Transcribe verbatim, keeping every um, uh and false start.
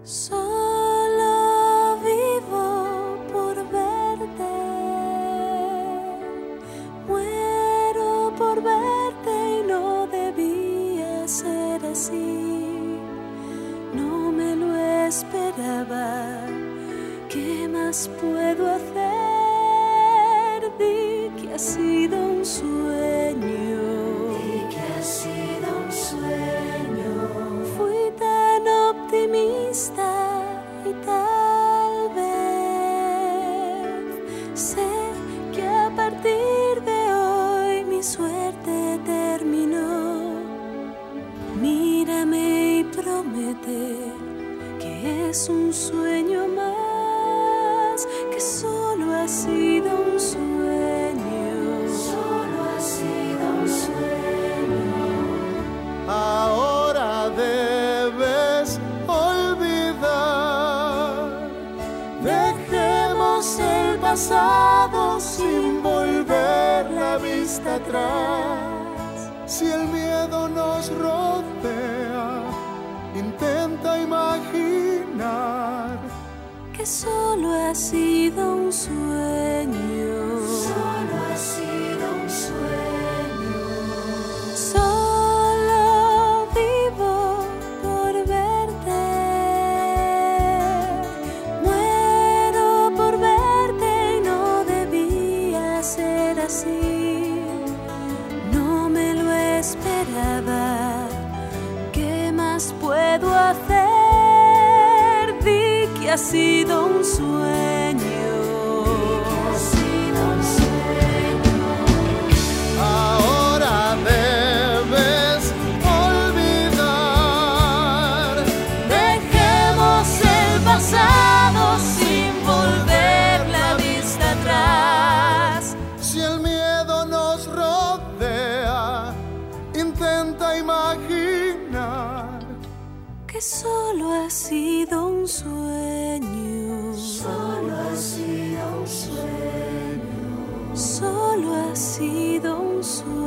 Solo vivo por verte, muero por verte y no debía ser así. No me lo esperaba, ¿qué más puedo hacer? Di que ha sido un sueño, di que ha sido un sueño. Fui tan optimista y tal vez sé que a partir de hoy mi suerte terminó. Mírame y promete que es un sueño más, que solo ha sido un sueño, solo ha sido un sueño. Ahora debes olvidar, dejemos el pasado sin volver la vista atrás. Si el miedo nos rodea, intenta imaginar que solo ha sido un sueño, solo ha sido un sueño. Solo vivo por verte, muero por verte y no debía ser así. No me lo esperaba, ¿qué más puedo hacer? Di que ha sido un sueño, que ha sido un sueño. Ahora debes olvidar, Dejemos el pasado sin volver la vista atrás. si el miedo nos rodea, intenta imaginar Que solo ha sido un sueño, solo ha sido un sueño, solo ha sido un sueño.